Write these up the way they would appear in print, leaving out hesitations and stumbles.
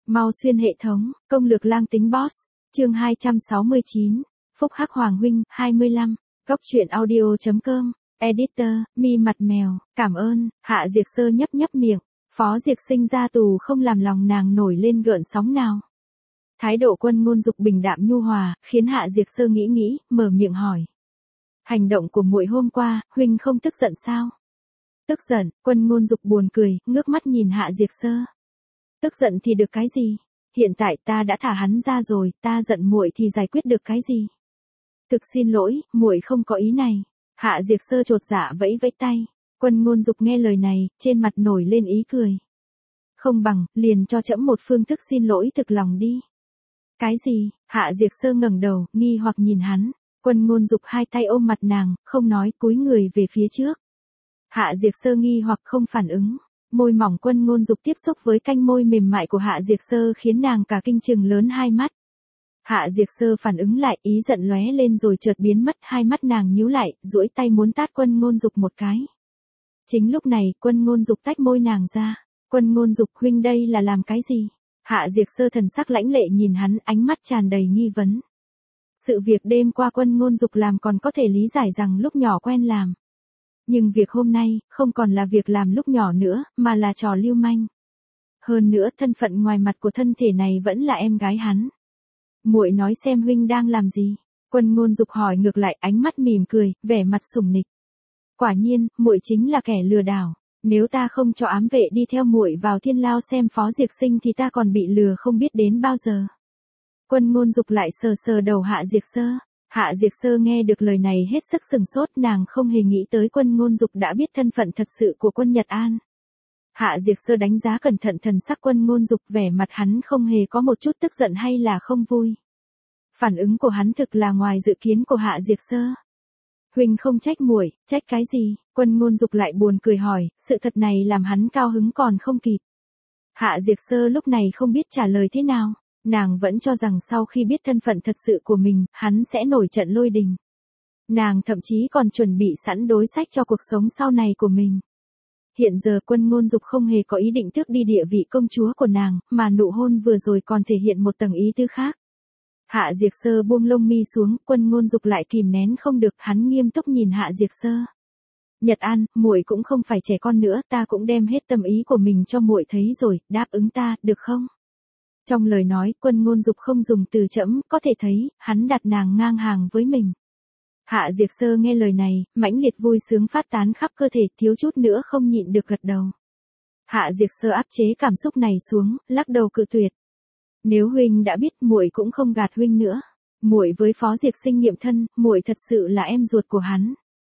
Mau xuyên hệ thống, công lược lang tính boss, chương 269, Phúc Hắc Hoàng huynh, 25, Cốc truyện audio.com, editor, mi mặt mèo, cảm ơn, Hạ Diệp Sơ nhấp nhấp miệng, Phó Diệp Sinh ra tù không làm lòng nàng nổi lên gợn sóng nào. Thái độ Quân Ngôn Dục bình đạm nhu hòa, khiến Hạ Diệp Sơ nghĩ, mở miệng hỏi. Hành động của muội hôm qua, huynh không tức giận sao? Tức giận, Quân Ngôn Dục buồn cười, ngước mắt nhìn Hạ Diệp Sơ. Tức giận thì được cái gì? Hiện tại ta đã thả hắn ra rồi, ta giận muội thì giải quyết được cái gì? Thực xin lỗi, muội không có ý này. Hạ Diệp Sơ chột dạ vẫy vẫy tay. Quân Ngôn Dục nghe lời này, trên mặt nổi lên ý cười. Không bằng, liền cho trẫm một phương thức xin lỗi thực lòng đi. Cái gì? Hạ Diệp Sơ ngẩng đầu, nghi hoặc nhìn hắn. Quân Ngôn Dục hai tay ôm mặt nàng, không nói, cúi người về phía trước. Hạ Diệp Sơ nghi hoặc không phản ứng. Môi mỏng Quân Ngôn Dục tiếp xúc với canh môi mềm mại của Hạ Diệp Sơ khiến nàng cả kinh trừng lớn hai mắt. Hạ Diệp Sơ phản ứng lại, ý giận lóe lên rồi chợt biến mất, hai mắt nàng nhíu lại, duỗi tay muốn tát Quân Ngôn Dục một cái. Chính lúc này, Quân Ngôn Dục tách môi nàng ra. Quân Ngôn Dục huynh đây là làm cái gì? Hạ Diệp Sơ thần sắc lãnh lệ nhìn hắn, ánh mắt tràn đầy nghi vấn. Sự việc đêm qua Quân Ngôn Dục làm còn có thể lý giải rằng lúc nhỏ quen làm. Nhưng việc hôm nay, không còn là việc làm lúc nhỏ nữa, mà là trò lưu manh. Hơn nữa, thân phận ngoài mặt của thân thể này vẫn là em gái hắn. Muội nói xem huynh đang làm gì? Quân Ngôn Dục hỏi ngược lại, ánh mắt mỉm cười, vẻ mặt sủng nịch. Quả nhiên, muội chính là kẻ lừa đảo. Nếu ta không cho ám vệ đi theo muội vào thiên lao xem Phó Diệp Sinh thì ta còn bị lừa không biết đến bao giờ. Quân Ngôn Dục lại sờ sờ đầu Hạ Diệp Sơ. Hạ Diệp Sơ nghe được lời này hết sức sừng sốt, nàng không hề nghĩ tới Quân Ngôn Dục đã biết thân phận thật sự của Quân Nhật An. Hạ Diệp Sơ đánh giá cẩn thận thần sắc Quân Ngôn Dục, vẻ mặt hắn không hề có một chút tức giận hay là không vui. Phản ứng của hắn thực là ngoài dự kiến của Hạ Diệp Sơ. Huynh không trách muội, trách cái gì? Quân Ngôn Dục lại buồn cười hỏi, sự thật này làm hắn cao hứng còn không kịp. Hạ Diệp Sơ lúc này không biết trả lời thế nào. Nàng vẫn cho rằng sau khi biết thân phận thật sự của mình, hắn sẽ nổi trận lôi đình. Nàng thậm chí còn chuẩn bị sẵn đối sách cho cuộc sống sau này của mình. Hiện giờ Quân Ngôn Dục không hề có ý định tước đi địa vị công chúa của nàng, mà nụ hôn vừa rồi còn thể hiện một tầng ý tứ khác. Hạ Diệp Sơ buông lông mi xuống, Quân Ngôn Dục lại kìm nén không được, hắn nghiêm túc nhìn Hạ Diệp Sơ. Nhật An, muội cũng không phải trẻ con nữa, ta cũng đem hết tâm ý của mình cho muội thấy rồi, đáp ứng ta, được không? Trong lời nói, Quân Ngôn Dục không dùng từ trẫm, có thể thấy, hắn đặt nàng ngang hàng với mình. Hạ Diệp Sơ nghe lời này, mãnh liệt vui sướng phát tán khắp cơ thể, thiếu chút nữa không nhịn được gật đầu. Hạ Diệp Sơ áp chế cảm xúc này xuống, lắc đầu cự tuyệt. Nếu huynh đã biết, muội cũng không gạt huynh nữa. Muội với Phó Diệp Sinh nghiệm thân, muội thật sự là em ruột của hắn.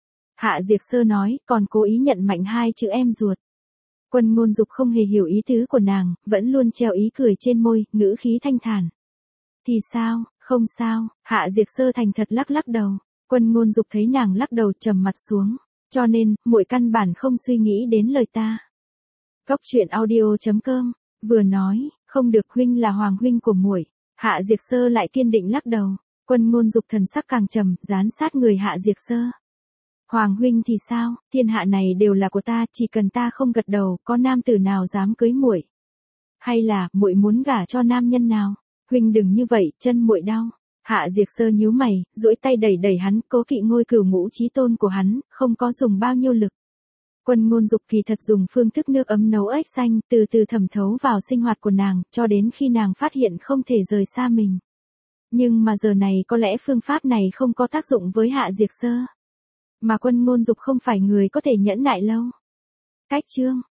Hạ Diệp Sơ nói, còn cố ý nhận mạnh hai chữ em ruột. Quân Ngôn Dục không hề hiểu ý tứ của nàng, vẫn luôn treo ý cười trên môi, ngữ khí thanh thản. Thì sao, không sao, Hạ Diệp Sơ thành thật lắc lắc đầu. Quân Ngôn Dục thấy nàng lắc đầu trầm mặt xuống, cho nên, muội căn bản không suy nghĩ đến lời ta. Cốc truyện audio.com, vừa nói, không được, huynh là hoàng huynh của muội. Hạ Diệp Sơ lại kiên định lắc đầu. Quân Ngôn Dục thần sắc càng trầm, dán sát người Hạ Diệp Sơ. Hoàng huynh thì sao, thiên hạ này đều là của ta, chỉ cần ta không gật đầu, có nam tử nào dám cưới muội? Hay là, muội muốn gả cho nam nhân nào? Huynh đừng như vậy, chân muội đau. Hạ Diệp Sơ nhíu mày, duỗi tay đẩy đẩy hắn, cố kỵ ngôi cửu ngũ chí tôn của hắn, không có dùng bao nhiêu lực. Quân Ngôn Dục kỳ thật dùng phương thức nước ấm nấu ếch xanh, từ từ thẩm thấu vào sinh hoạt của nàng, cho đến khi nàng phát hiện không thể rời xa mình. Nhưng mà giờ này có lẽ phương pháp này không có tác dụng với Hạ Diệp Sơ. Mà Quân Ngôn Dục không phải người có thể nhẫn nại lâu. Cách chương